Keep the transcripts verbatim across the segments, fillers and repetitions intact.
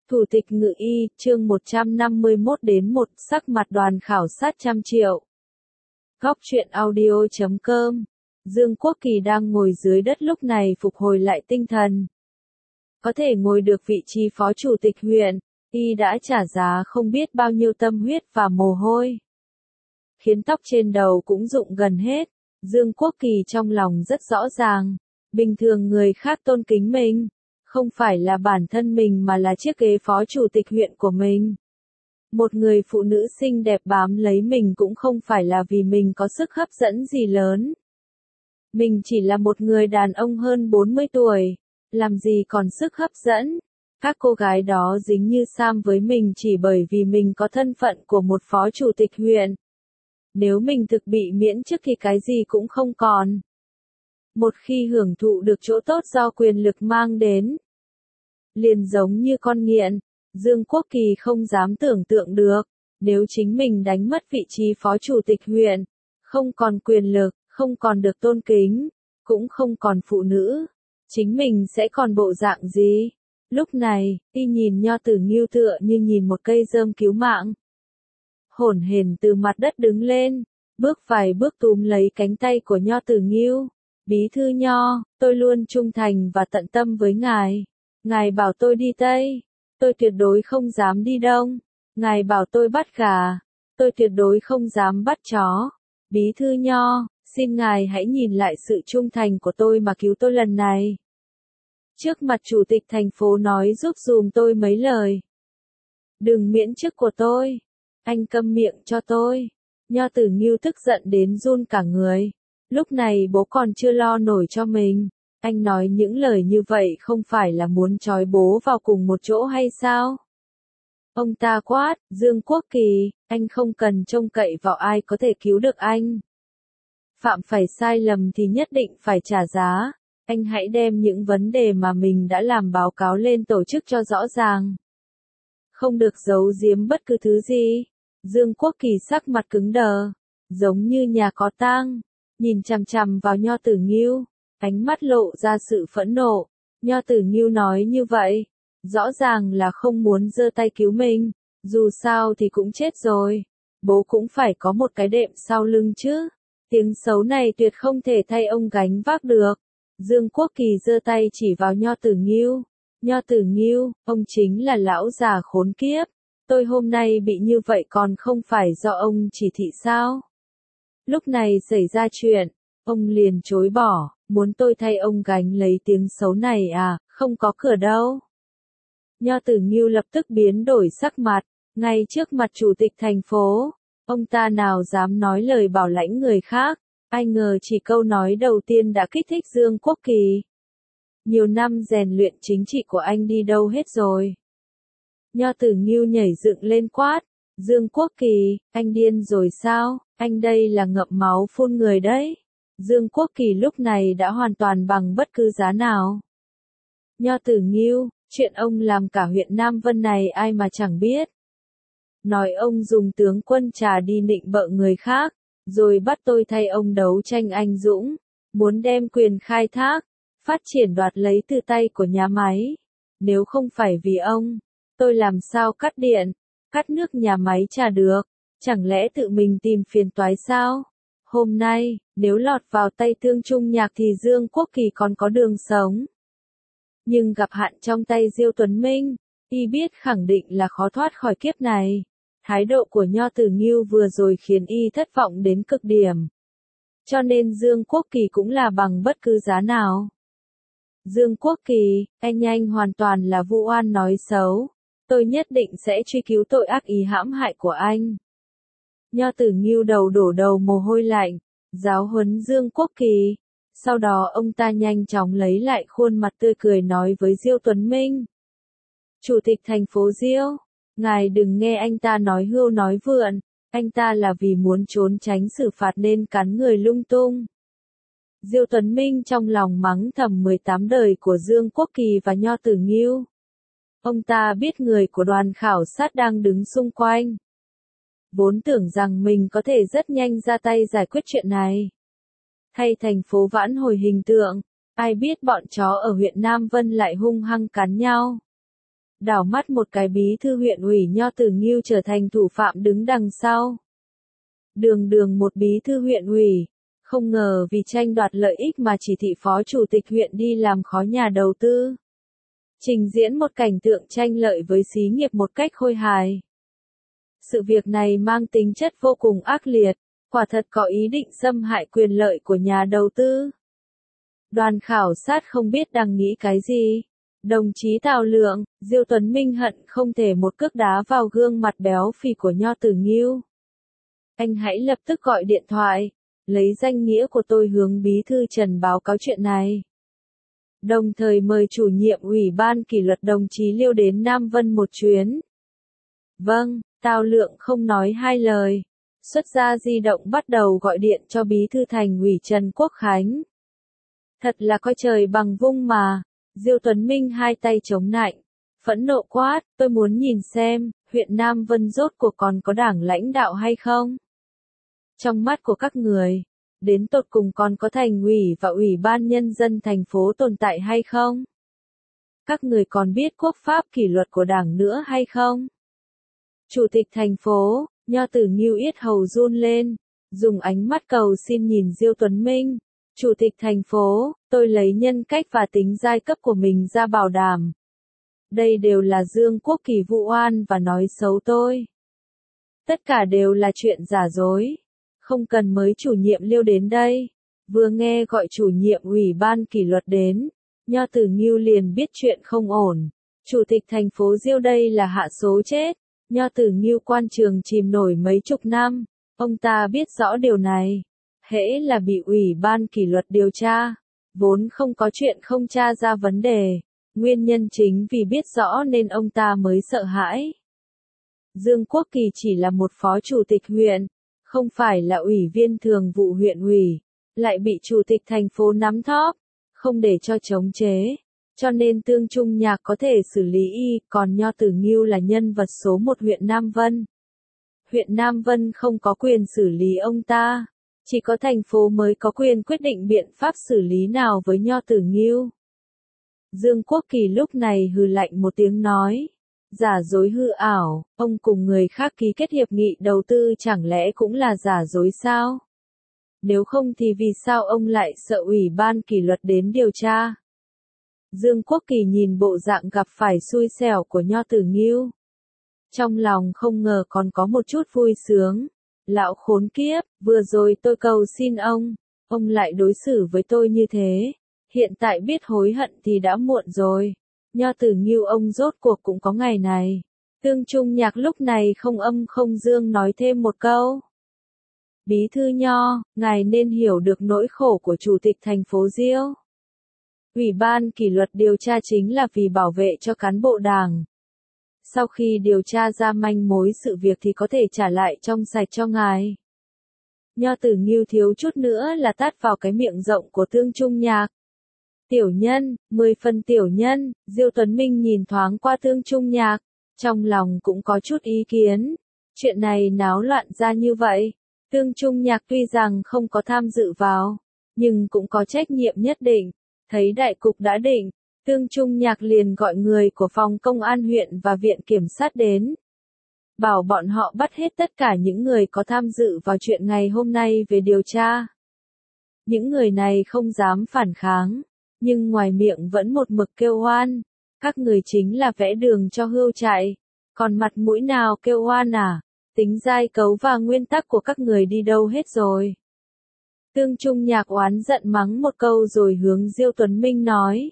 Thủ tịch Ngự y, chương một trăm năm mươi mốt đến một, sắc mặt đoàn khảo sát trăm triệu. Góc truyện audio chấm com. Dương Quốc Kỳ đang ngồi dưới đất lúc này phục hồi lại tinh thần. Có thể ngồi được vị trí phó chủ tịch huyện, y đã trả giá không biết bao nhiêu tâm huyết và mồ hôi. Khiến tóc trên đầu cũng rụng gần hết, Dương Quốc Kỳ trong lòng rất rõ ràng. Bình thường người khác tôn kính mình, không phải là bản thân mình mà là chiếc ghế phó chủ tịch huyện của mình. Một người phụ nữ xinh đẹp bám lấy mình cũng không phải là vì mình có sức hấp dẫn gì lớn. Mình chỉ là một người đàn ông hơn bốn mươi tuổi, làm gì còn sức hấp dẫn. Các cô gái đó dính như sam với mình chỉ bởi vì mình có thân phận của một phó chủ tịch huyện. Nếu mình thực bị miễn chức thì cái gì cũng không còn. Một khi hưởng thụ được chỗ tốt do quyền lực mang đến, liền giống như con nghiện, Dương Quốc Kỳ không dám tưởng tượng được, nếu chính mình đánh mất vị trí phó chủ tịch huyện, không còn quyền lực, không còn được tôn kính, cũng không còn phụ nữ, chính mình sẽ còn bộ dạng gì? Lúc này, y nhìn Nho Tử Nghiêu tựa như nhìn một cây rơm cứu mạng. Hổn hển từ mặt đất đứng lên, bước vài bước túm lấy cánh tay của Nho Tử Nghiêu. Bí thư Nho, tôi luôn trung thành và tận tâm với ngài. Ngài bảo tôi đi Tây, tôi tuyệt đối không dám đi Đông. Ngài bảo tôi bắt gà, tôi tuyệt đối không dám bắt chó. Bí thư Nho, xin ngài hãy nhìn lại sự trung thành của tôi mà cứu tôi lần này. Trước mặt chủ tịch thành phố nói giúp dùm tôi mấy lời. Đừng miễn chức của tôi. Anh câm miệng cho tôi. Nho Tử Nghiêu tức giận đến run cả người. Lúc này bố còn chưa lo nổi cho mình. Anh nói những lời như vậy không phải là muốn trói bố vào cùng một chỗ hay sao? Ông ta quát, Dương Quốc Kỳ, anh không cần trông cậy vào ai có thể cứu được anh. Phạm phải sai lầm thì nhất định phải trả giá. Anh hãy đem những vấn đề mà mình đã làm báo cáo lên tổ chức cho rõ ràng. Không được giấu giếm bất cứ thứ gì. Dương Quốc Kỳ sắc mặt cứng đờ, giống như nhà có tang. Nhìn chằm chằm vào Nho Tử Nghiêu, ánh mắt lộ ra sự phẫn nộ. Nho Tử Nghiêu nói như vậy, rõ ràng là không muốn giơ tay cứu mình, dù sao thì cũng chết rồi, bố cũng phải có một cái đệm sau lưng chứ. Tiếng xấu này tuyệt không thể thay ông gánh vác được. Dương Quốc Kỳ giơ tay chỉ vào Nho Tử Nghiêu. Nho Tử Nghiêu, ông chính là lão già khốn kiếp. Tôi hôm nay bị như vậy còn không phải do ông chỉ thị sao? Lúc này xảy ra chuyện, ông liền chối bỏ, muốn tôi thay ông gánh lấy tiếng xấu này à, không có cửa đâu. Nho Tử Nghiêu lập tức biến đổi sắc mặt, ngay trước mặt chủ tịch thành phố, ông ta nào dám nói lời bảo lãnh người khác, ai ngờ chỉ câu nói đầu tiên đã kích thích Dương Quốc Kỳ. Nhiều năm rèn luyện chính trị của anh đi đâu hết rồi? Nho Tử Nghiêu nhảy dựng lên quát, Dương Quốc Kỳ, anh điên rồi sao? Anh đây là ngậm máu phun người đấy. Dương Quốc Kỳ lúc này đã hoàn toàn bằng bất cứ giá nào. Nho Tử Nghiêu, chuyện ông làm cả huyện Nam Vân này ai mà chẳng biết. Nói ông dùng tướng quân trà đi nịnh bợ người khác, rồi bắt tôi thay ông đấu tranh anh dũng, muốn đem quyền khai thác, phát triển đoạt lấy từ tay của nhà máy. Nếu không phải vì ông, tôi làm sao cắt điện, cắt nước nhà máy trà được. Chẳng lẽ tự mình tìm phiền toái sao? Hôm nay, nếu lọt vào tay Thương Trung Nhạc thì Dương Quốc Kỳ còn có đường sống. Nhưng gặp hạn trong tay Diêu Tuấn Minh, y biết khẳng định là khó thoát khỏi kiếp này. Thái độ của Nho Tử Nghiêu vừa rồi khiến y thất vọng đến cực điểm. Cho nên Dương Quốc Kỳ cũng là bằng bất cứ giá nào. Dương Quốc Kỳ, anh anh hoàn toàn là vu oan nói xấu. Tôi nhất định sẽ truy cứu tội ác ý hãm hại của anh. Nho Tử Nghiêu đầu đổ đầu mồ hôi lạnh, giáo huấn Dương Quốc Kỳ. Sau đó ông ta nhanh chóng lấy lại khuôn mặt tươi cười nói với Diêu Tuấn Minh. Chủ tịch thành phố Diêu, ngài đừng nghe anh ta nói hưu nói vượn, anh ta là vì muốn trốn tránh xử phạt nên cắn người lung tung. Diêu Tuấn Minh trong lòng mắng thầm mười tám đời của Dương Quốc Kỳ và Nho Tử Nghiêu. Ông ta biết người của đoàn khảo sát đang đứng xung quanh. Vốn tưởng rằng mình có thể rất nhanh ra tay giải quyết chuyện này. Thay thành phố vãn hồi hình tượng, ai biết bọn chó ở huyện Nam Vân lại hung hăng cắn nhau. đảo mắt một cái bí thư huyện ủy Nho Tử Nghiêu trở thành thủ phạm đứng đằng sau. Đường đường một bí thư huyện ủy, không ngờ vì tranh đoạt lợi ích mà chỉ thị phó chủ tịch huyện đi làm khó nhà đầu tư. Trình diễn một cảnh tượng tranh lợi với xí nghiệp một cách khôi hài. Sự việc này mang tính chất vô cùng ác liệt, quả thật có ý định xâm hại quyền lợi của nhà đầu tư. Đoàn khảo sát không biết đang nghĩ cái gì. Đồng chí Tào Lượng, Diêu Tuấn Minh hận không thể một cước đá vào gương mặt béo phì của Nho Tử Nghiêu. Anh hãy lập tức gọi điện thoại, lấy danh nghĩa của tôi hướng bí thư Trần báo cáo chuyện này. Đồng thời mời chủ nhiệm ủy ban kỷ luật đồng chí Liêu đến Nam Vân một chuyến. Vâng, Tào Lượng không nói hai lời. Xuất ra di động bắt đầu gọi điện cho bí thư thành ủy Trần Quốc Khánh. Thật là coi trời bằng vung mà. Diêu Tuấn Minh hai tay chống nạnh, phẫn nộ quát, tôi muốn nhìn xem, huyện Nam Vân rốt cuộc còn có đảng lãnh đạo hay không? Trong mắt của các người, đến tột cùng còn có thành ủy và ủy ban nhân dân thành phố tồn tại hay không? Các người còn biết quốc pháp kỷ luật của đảng nữa hay không? Chủ tịch thành phố, Nho Tử Nghiêu yết hầu run lên, dùng ánh mắt cầu xin nhìn Diêu Tuấn Minh. Chủ tịch thành phố, tôi lấy nhân cách và tính giai cấp của mình ra bảo đảm. Đây đều là Dương Quốc Kỳ vụ oan và nói xấu tôi. Tất cả đều là chuyện giả dối. Không cần mới chủ nhiệm Liêu đến đây. Vừa nghe gọi chủ nhiệm ủy ban kỷ luật đến, Nho Tử Nghiêu liền biết chuyện không ổn. Chủ tịch thành phố Diêu đây là hạ số chết. Nho Tử Nghiêu quan trường chìm nổi mấy chục năm. Ông ta biết rõ điều này. Hễ là bị ủy ban kỷ luật điều tra, vốn không có chuyện không tra ra vấn đề, nguyên nhân chính vì biết rõ nên ông ta mới sợ hãi. Dương Quốc Kỳ chỉ là một phó chủ tịch huyện, không phải là ủy viên thường vụ huyện ủy, lại bị chủ tịch thành phố nắm thóp, không để cho chống chế, cho nên Tương Trung Nhạc có thể xử lý y, còn Nho Tử Nghiêu là nhân vật số một huyện Nam Vân. Huyện Nam Vân không có quyền xử lý ông ta. Chỉ có thành phố mới có quyền quyết định biện pháp xử lý nào với Nho Tử Nghiêu. Dương Quốc Kỳ lúc này hừ lạnh một tiếng nói. Giả dối hư ảo, ông cùng người khác ký kết hiệp nghị đầu tư chẳng lẽ cũng là giả dối sao? Nếu không thì vì sao ông lại sợ ủy ban kỷ luật đến điều tra? Dương Quốc Kỳ nhìn bộ dạng gặp phải xui xẻo của Nho Tử Nghiêu. Trong lòng không ngờ còn có một chút vui sướng. Lão khốn kiếp, vừa rồi tôi cầu xin ông, ông lại đối xử với tôi như thế. Hiện tại biết hối hận thì đã muộn rồi. Nho Tử Nghiêu ông rốt cuộc cũng có ngày này. Tương Trung Nhạc lúc này không âm không dương nói thêm một câu. Bí thư Nho, ngài nên hiểu được nỗi khổ của chủ tịch thành phố Diêu. Ủy ban kỷ luật điều tra chính là vì bảo vệ cho cán bộ đảng. Sau khi điều tra ra manh mối sự việc thì có thể trả lại trong sạch cho ngài. Nho Tử Nghiêu thiếu chút nữa là tát vào cái miệng rộng của Tương Trung Nhạc. Tiểu nhân, mười phần tiểu nhân, Diêu Tuấn Minh nhìn thoáng qua Tương Trung Nhạc, trong lòng cũng có chút ý kiến. Chuyện này náo loạn ra như vậy, Tương Trung Nhạc tuy rằng không có tham dự vào, nhưng cũng có trách nhiệm nhất định. Thấy đại cục đã định, Tương Trung Nhạc liền gọi người của phòng công an huyện và viện kiểm sát đến. Bảo bọn họ bắt hết tất cả những người có tham dự vào chuyện ngày hôm nay về điều tra. Những người này không dám phản kháng, nhưng ngoài miệng vẫn một mực kêu oan. Các người chính là vẽ đường cho hươu chạy, còn mặt mũi nào kêu oan à? Tính giai cấu và nguyên tắc của các người đi đâu hết rồi? Tương Trung Nhạc oán giận mắng một câu rồi hướng Diêu Tuấn Minh nói.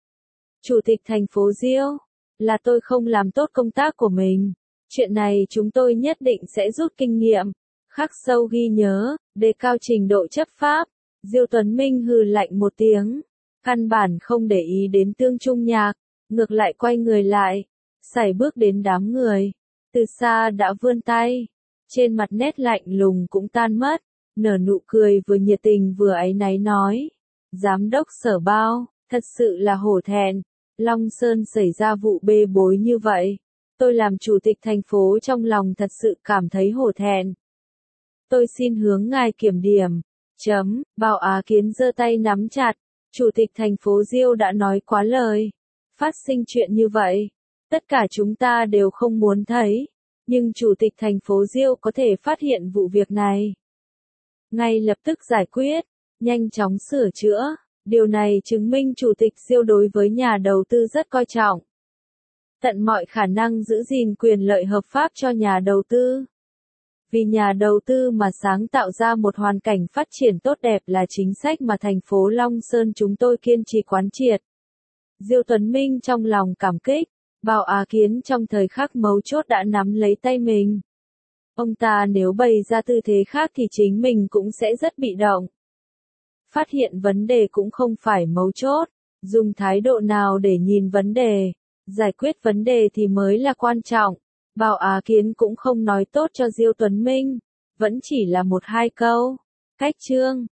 Chủ tịch thành phố Diêu, là tôi không làm tốt công tác của mình. Chuyện này chúng tôi nhất định sẽ rút kinh nghiệm, khắc sâu ghi nhớ, đề cao trình độ chấp pháp. Diêu Tuấn Minh hừ lạnh một tiếng, căn bản không để ý đến Tương Trung Nhạc, ngược lại quay người lại, sải bước đến đám người, từ xa đã vươn tay, trên mặt nét lạnh lùng cũng tan mất, nở nụ cười vừa nhiệt tình vừa áy náy nói, giám đốc Sở Bao, thật sự là hổ thẹn, Long Sơn xảy ra vụ bê bối như vậy, tôi làm chủ tịch thành phố trong lòng thật sự cảm thấy hổ thẹn. Tôi xin hướng ngài kiểm điểm. Chấm, Bao Á Kiến giơ tay nắm chặt, chủ tịch thành phố Diêu đã nói quá lời. Phát sinh chuyện như vậy, Tất cả chúng ta đều không muốn thấy, nhưng Chủ tịch thành phố Diêu có thể phát hiện vụ việc này. Ngay lập tức giải quyết, nhanh chóng sửa chữa. Điều này chứng minh Chủ tịch Diêu đối với nhà đầu tư rất coi trọng. Tận mọi khả năng giữ gìn quyền lợi hợp pháp cho nhà đầu tư. Vì nhà đầu tư mà sáng tạo ra một hoàn cảnh phát triển tốt đẹp là chính sách mà thành phố Long Sơn chúng tôi kiên trì quán triệt. Diêu Tuấn Minh trong lòng cảm kích, Bảo Á Kiến trong thời khắc mấu chốt đã nắm lấy tay mình. Ông ta nếu bày ra tư thế khác thì chính mình cũng sẽ rất bị động. Phát hiện vấn đề cũng không phải mấu chốt, dùng thái độ nào để nhìn vấn đề, giải quyết vấn đề thì mới là quan trọng. Bảo Á Kiến cũng không nói tốt cho Diêu Tuấn Minh, vẫn chỉ là một hai câu. Cách chương